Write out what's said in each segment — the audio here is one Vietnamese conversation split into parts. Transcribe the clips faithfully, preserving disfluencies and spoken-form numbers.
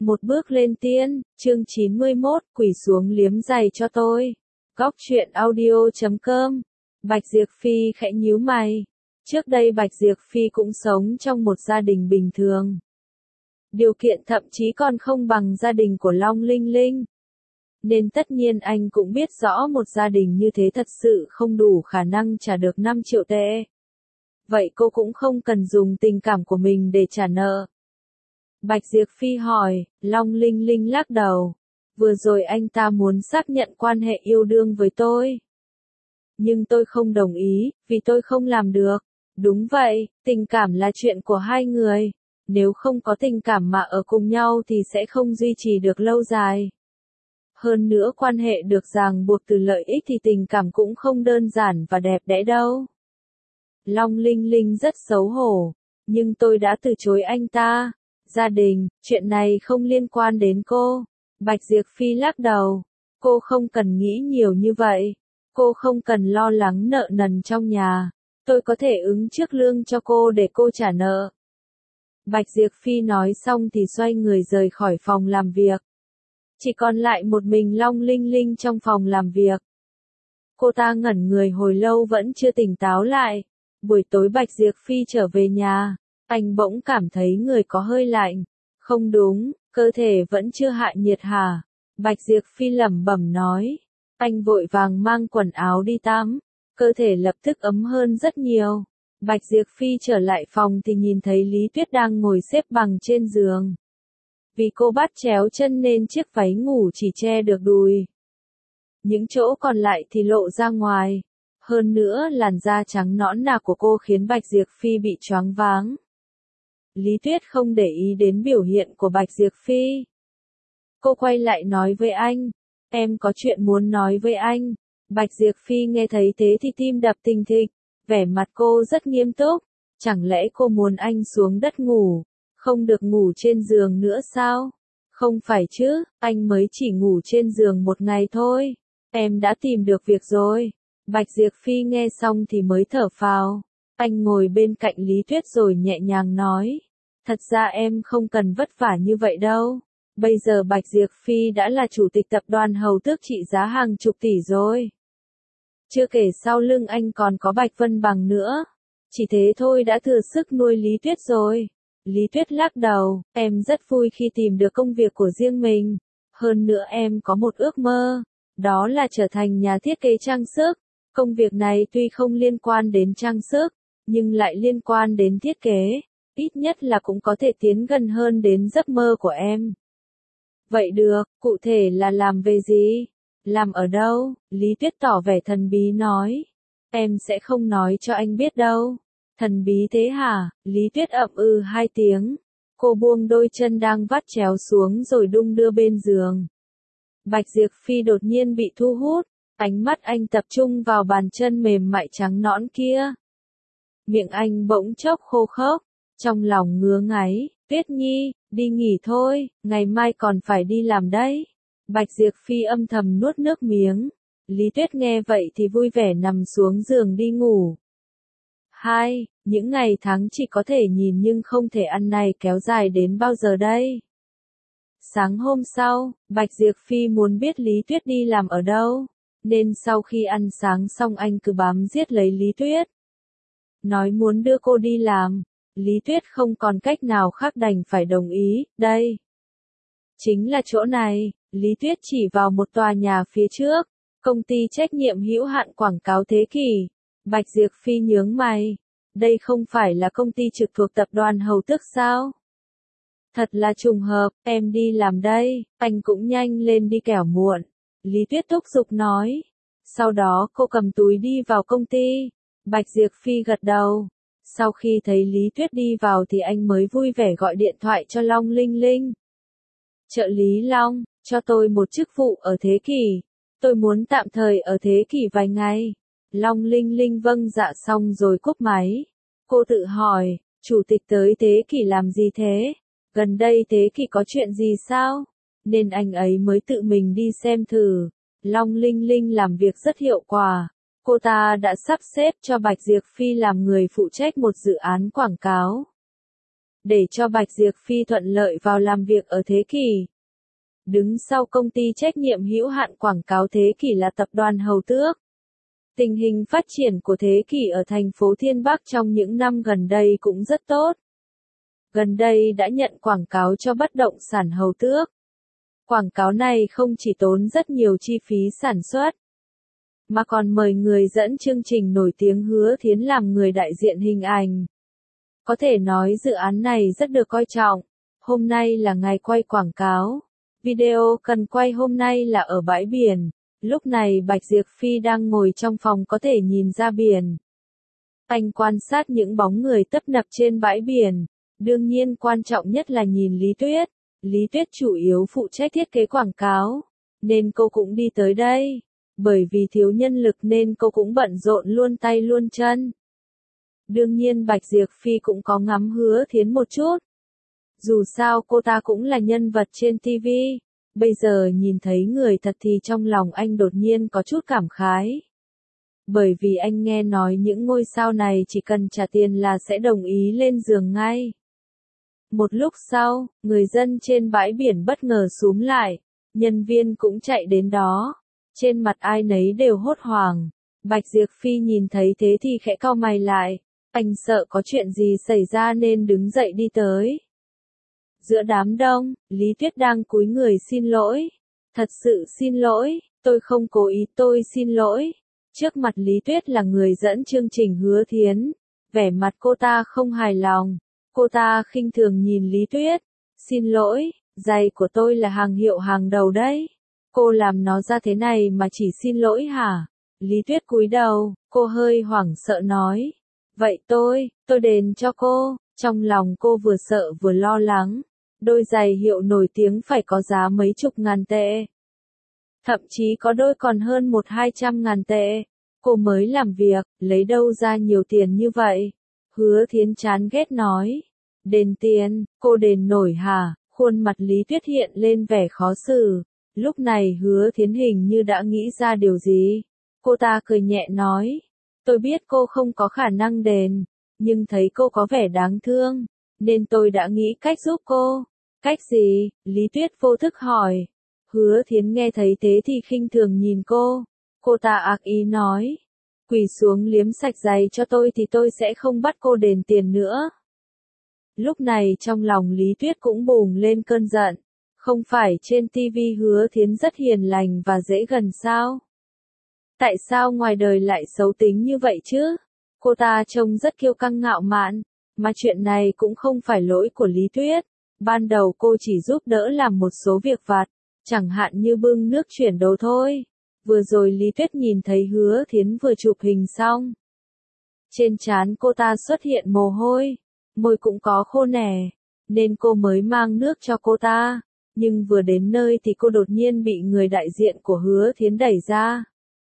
Một bước lên tiên, chương chín mươi mốt, quỳ xuống liếm giày cho tôi. Góc truyện audio chấm com. Bạch Diệp Phi khẽ nhíu mày. Trước đây Bạch Diệp Phi cũng sống trong một gia đình bình thường. Điều kiện thậm chí còn không bằng gia đình của Long Linh Linh. Nên tất nhiên anh cũng biết rõ một gia đình như thế thật sự không đủ khả năng trả được năm triệu tệ. Vậy cô cũng không cần dùng tình cảm của mình để trả nợ. Bạch Diệp Phi hỏi, Long Linh Linh lắc đầu. Vừa rồi anh ta muốn xác nhận quan hệ yêu đương với tôi. Nhưng tôi không đồng ý, vì tôi không làm được. Đúng vậy, tình cảm là chuyện của hai người. Nếu không có tình cảm mà ở cùng nhau thì sẽ không duy trì được lâu dài. Hơn nữa quan hệ được ràng buộc từ lợi ích thì tình cảm cũng không đơn giản và đẹp đẽ đâu. Long Linh Linh rất xấu hổ, nhưng tôi đã từ chối anh ta. Gia đình, chuyện này không liên quan đến cô. Bạch Diệp Phi lắc đầu. Cô không cần nghĩ nhiều như vậy. Cô không cần lo lắng nợ nần trong nhà. Tôi có thể ứng trước lương cho cô để cô trả nợ. Bạch Diệp Phi nói xong thì xoay người rời khỏi phòng làm việc. Chỉ còn lại một mình Long Linh Linh trong phòng làm việc. Cô ta ngẩn người hồi lâu vẫn chưa tỉnh táo lại. Buổi tối Bạch Diệp Phi trở về nhà. Anh bỗng cảm thấy người có hơi lạnh. Không đúng, cơ thể vẫn chưa hạ nhiệt hả? Bạch Diệp Phi lẩm bẩm nói. Anh vội vàng mang quần áo đi tắm. Cơ thể lập tức ấm hơn rất nhiều. Bạch Diệp Phi trở lại phòng thì nhìn thấy Lý Tuyết đang ngồi xếp bằng trên giường. Vì cô bắt chéo chân nên chiếc váy ngủ chỉ che được đùi. Những chỗ còn lại thì lộ ra ngoài. Hơn nữa làn da trắng nõn nà của cô khiến Bạch Diệp Phi bị choáng váng. Lý Tuyết không để ý đến biểu hiện của Bạch Diệp Phi. Cô quay lại nói với anh, em có chuyện muốn nói với anh. Bạch Diệp Phi nghe thấy thế thì tim đập thình thịch, vẻ mặt cô rất nghiêm túc. Chẳng lẽ cô muốn anh xuống đất ngủ, không được ngủ trên giường nữa sao? Không phải chứ, anh mới chỉ ngủ trên giường một ngày thôi. Em đã tìm được việc rồi. Bạch Diệp Phi nghe xong thì mới thở phào. Anh ngồi bên cạnh Lý Tuyết rồi nhẹ nhàng nói. Thật ra em không cần vất vả như vậy đâu. Bây giờ Bạch Diệp Phi đã là chủ tịch tập đoàn Hầu Tước trị giá hàng chục tỷ rồi. Chưa kể sau lưng anh còn có Bạch Vân Bằng nữa. Chỉ thế thôi đã thừa sức nuôi Lý Tuyết rồi. Lý Tuyết lắc đầu, em rất vui khi tìm được công việc của riêng mình. Hơn nữa em có một ước mơ. Đó là trở thành nhà thiết kế trang sức. Công việc này tuy không liên quan đến trang sức, nhưng lại liên quan đến thiết kế. Ít nhất là cũng có thể tiến gần hơn đến giấc mơ của em. Vậy được, cụ thể là làm về gì? Làm ở đâu? Lý Tuyết tỏ vẻ thần bí nói. Em sẽ không nói cho anh biết đâu. Thần bí thế hả? Lý Tuyết ậm ừ hai tiếng. Cô buông đôi chân đang vắt chéo xuống rồi đung đưa bên giường. Bạch Diệp Phi đột nhiên bị thu hút. Ánh mắt anh tập trung vào bàn chân mềm mại trắng nõn kia. Miệng anh bỗng chốc khô khốc. Trong lòng ngứa ngáy, Tuyết Nhi, đi nghỉ thôi, ngày mai còn phải đi làm đấy. Bạch Diệp Phi âm thầm nuốt nước miếng. Lý Tuyết nghe vậy thì vui vẻ nằm xuống giường đi ngủ. Hai, những ngày tháng chỉ có thể nhìn nhưng không thể ăn này kéo dài đến bao giờ đây? Sáng hôm sau, Bạch Diệp Phi muốn biết Lý Tuyết đi làm ở đâu, nên sau khi ăn sáng xong anh cứ bám giết lấy Lý Tuyết. Nói muốn đưa cô đi làm. Lý Tuyết không còn cách nào khác đành phải đồng ý, đây. Chính là chỗ này, Lý Tuyết chỉ vào một tòa nhà phía trước, công ty trách nhiệm hữu hạn quảng cáo Thế Kỷ. Bạch Diệp Phi nhướng mày, đây không phải là công ty trực thuộc tập đoàn Hầu Tước sao? Thật là trùng hợp, em đi làm đây, anh cũng nhanh lên đi kẻo muộn. Lý Tuyết thúc giục nói. Sau đó cô cầm túi đi vào công ty. Bạch Diệp Phi gật đầu. Sau khi thấy Lý Tuyết đi vào thì anh mới vui vẻ gọi điện thoại cho Long Linh Linh. Trợ lý Long, cho tôi một chức vụ ở Thế Kỷ. Tôi muốn tạm thời ở Thế Kỷ vài ngày. Long Linh Linh vâng dạ xong rồi cúp máy. Cô tự hỏi, chủ tịch tới Thế Kỷ làm gì thế? Gần đây Thế Kỷ có chuyện gì sao? Nên anh ấy mới tự mình đi xem thử. Long Linh Linh làm việc rất hiệu quả. Cô ta đã sắp xếp cho Bạch Diệp Phi làm người phụ trách một dự án quảng cáo. để cho Bạch Diệp Phi thuận lợi vào làm việc ở Thế Kỷ. Đứng sau công ty trách nhiệm hữu hạn quảng cáo Thế Kỷ là tập đoàn Hầu Tước. Tình hình phát triển của Thế Kỷ ở thành phố Thiên Bắc trong những năm gần đây cũng rất tốt. Gần đây đã nhận quảng cáo cho bất động sản Hầu Tước. Quảng cáo này không chỉ tốn rất nhiều chi phí sản xuất, mà còn mời người dẫn chương trình nổi tiếng Hứa Thiến làm người đại diện hình ảnh. Có thể nói dự án này rất được coi trọng. Hôm nay là ngày quay quảng cáo. Video cần quay hôm nay là ở bãi biển. Lúc này Bạch Diệp Phi đang ngồi trong phòng có thể nhìn ra biển. Anh quan sát những bóng người tấp nập trên bãi biển. Đương nhiên quan trọng nhất là nhìn Lý Tuyết. Lý Tuyết chủ yếu phụ trách thiết kế quảng cáo, nên cô cũng đi tới đây. Bởi vì thiếu nhân lực nên cô cũng bận rộn luôn tay luôn chân. Đương nhiên Bạch Diệp Phi cũng có ngắm Hứa Thiến một chút. Dù sao cô ta cũng là nhân vật trên ti vi. Bây giờ nhìn thấy người thật thì trong lòng anh đột nhiên có chút cảm khái. Bởi vì anh nghe nói những ngôi sao này chỉ cần trả tiền là sẽ đồng ý lên giường ngay. Một lúc sau, người dân trên bãi biển bất ngờ xúm lại. Nhân viên cũng chạy đến đó. Trên mặt ai nấy đều hốt hoảng. Bạch Diệp Phi nhìn thấy thế thì khẽ cau mày lại. Anh sợ có chuyện gì xảy ra nên đứng dậy đi tới. Giữa đám đông, Lý Tuyết đang cúi người xin lỗi. Thật sự xin lỗi, tôi không cố ý, tôi xin lỗi. Trước mặt Lý Tuyết là người dẫn chương trình Hứa Thiến. Vẻ mặt cô ta không hài lòng. Cô ta khinh thường nhìn Lý Tuyết. Xin lỗi, giày của tôi là hàng hiệu hàng đầu đấy. Cô làm nó ra thế này mà chỉ xin lỗi hả? Lý Tuyết cúi đầu, cô hơi hoảng sợ nói. Vậy tôi, tôi đền cho cô. Trong lòng cô vừa sợ vừa lo lắng. Đôi giày hiệu nổi tiếng phải có giá mấy chục ngàn tệ. Thậm chí có đôi còn hơn một hai trăm ngàn tệ. Cô mới làm việc, lấy đâu ra nhiều tiền như vậy? Hứa Thiến chán ghét nói. Đền tiền, cô đền nổi hả? Khuôn mặt Lý Tuyết hiện lên vẻ khó xử. Lúc này Hứa Thiến hình như đã nghĩ ra điều gì. Cô ta cười nhẹ nói. Tôi biết cô không có khả năng đền, nhưng thấy cô có vẻ đáng thương, nên tôi đã nghĩ cách giúp cô. Cách gì? Lý Tuyết vô thức hỏi. Hứa Thiến nghe thấy thế thì khinh thường nhìn cô. Cô ta ác ý nói. Quỳ xuống liếm sạch giày cho tôi thì tôi sẽ không bắt cô đền tiền nữa. Lúc này trong lòng Lý Tuyết cũng bùng lên cơn giận. Không phải trên ti vi Hứa Thiến rất hiền lành và dễ gần sao? Tại sao ngoài đời lại xấu tính như vậy chứ? Cô ta trông rất kiêu căng ngạo mạn, mà chuyện này cũng không phải lỗi của Lý Tuyết. Ban đầu cô chỉ giúp đỡ làm một số việc vặt, chẳng hạn như bưng nước chuyển đồ thôi. Vừa rồi Lý Tuyết nhìn thấy Hứa Thiến vừa chụp hình xong. Trên trán cô ta xuất hiện mồ hôi, môi cũng có khô nẻ, nên cô mới mang nước cho cô ta. Nhưng vừa đến nơi thì cô đột nhiên bị người đại diện của Hứa Thiến đẩy ra.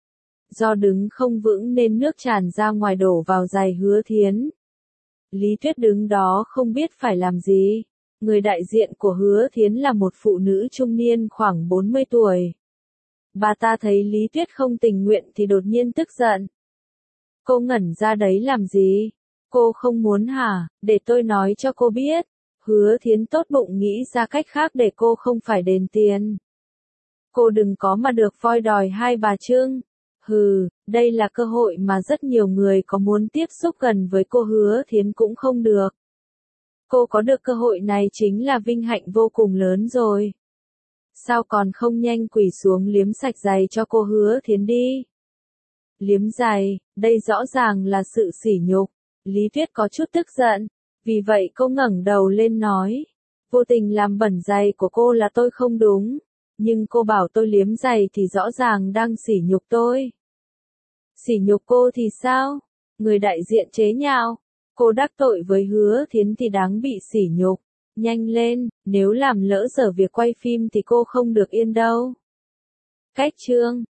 Do đứng không vững nên nước tràn ra ngoài đổ vào giày Hứa Thiến. Lý Tuyết đứng đó không biết phải làm gì. Người đại diện của Hứa Thiến là một phụ nữ trung niên khoảng bốn mươi tuổi. Bà ta thấy Lý Tuyết không tình nguyện thì đột nhiên tức giận. Cô ngẩn ra đấy làm gì? Cô không muốn hả? Để tôi nói cho cô biết. Hứa Thiến tốt bụng nghĩ ra cách khác để cô không phải đền tiền. Cô đừng có mà được voi đòi hai bà Trưng. Hừ, đây là cơ hội mà rất nhiều người có muốn tiếp xúc gần với cô Hứa Thiến cũng không được. Cô có được cơ hội này chính là vinh hạnh vô cùng lớn rồi. Sao còn không nhanh quỳ xuống liếm sạch giày cho cô Hứa Thiến đi? Liếm giày, đây rõ ràng là sự sỉ nhục. Lý Tuyết có chút tức giận, vì vậy cô ngẩng đầu lên nói. Vô tình làm bẩn giày của cô là tôi không đúng. Nhưng cô bảo tôi liếm giày thì rõ ràng đang sỉ nhục tôi. Sỉ nhục cô thì sao? Người đại diện chế nhạo. Cô đắc tội với Hứa Thiến thì đáng bị sỉ nhục. Nhanh lên, nếu làm lỡ dở việc quay phim thì cô không được yên đâu. Cách chương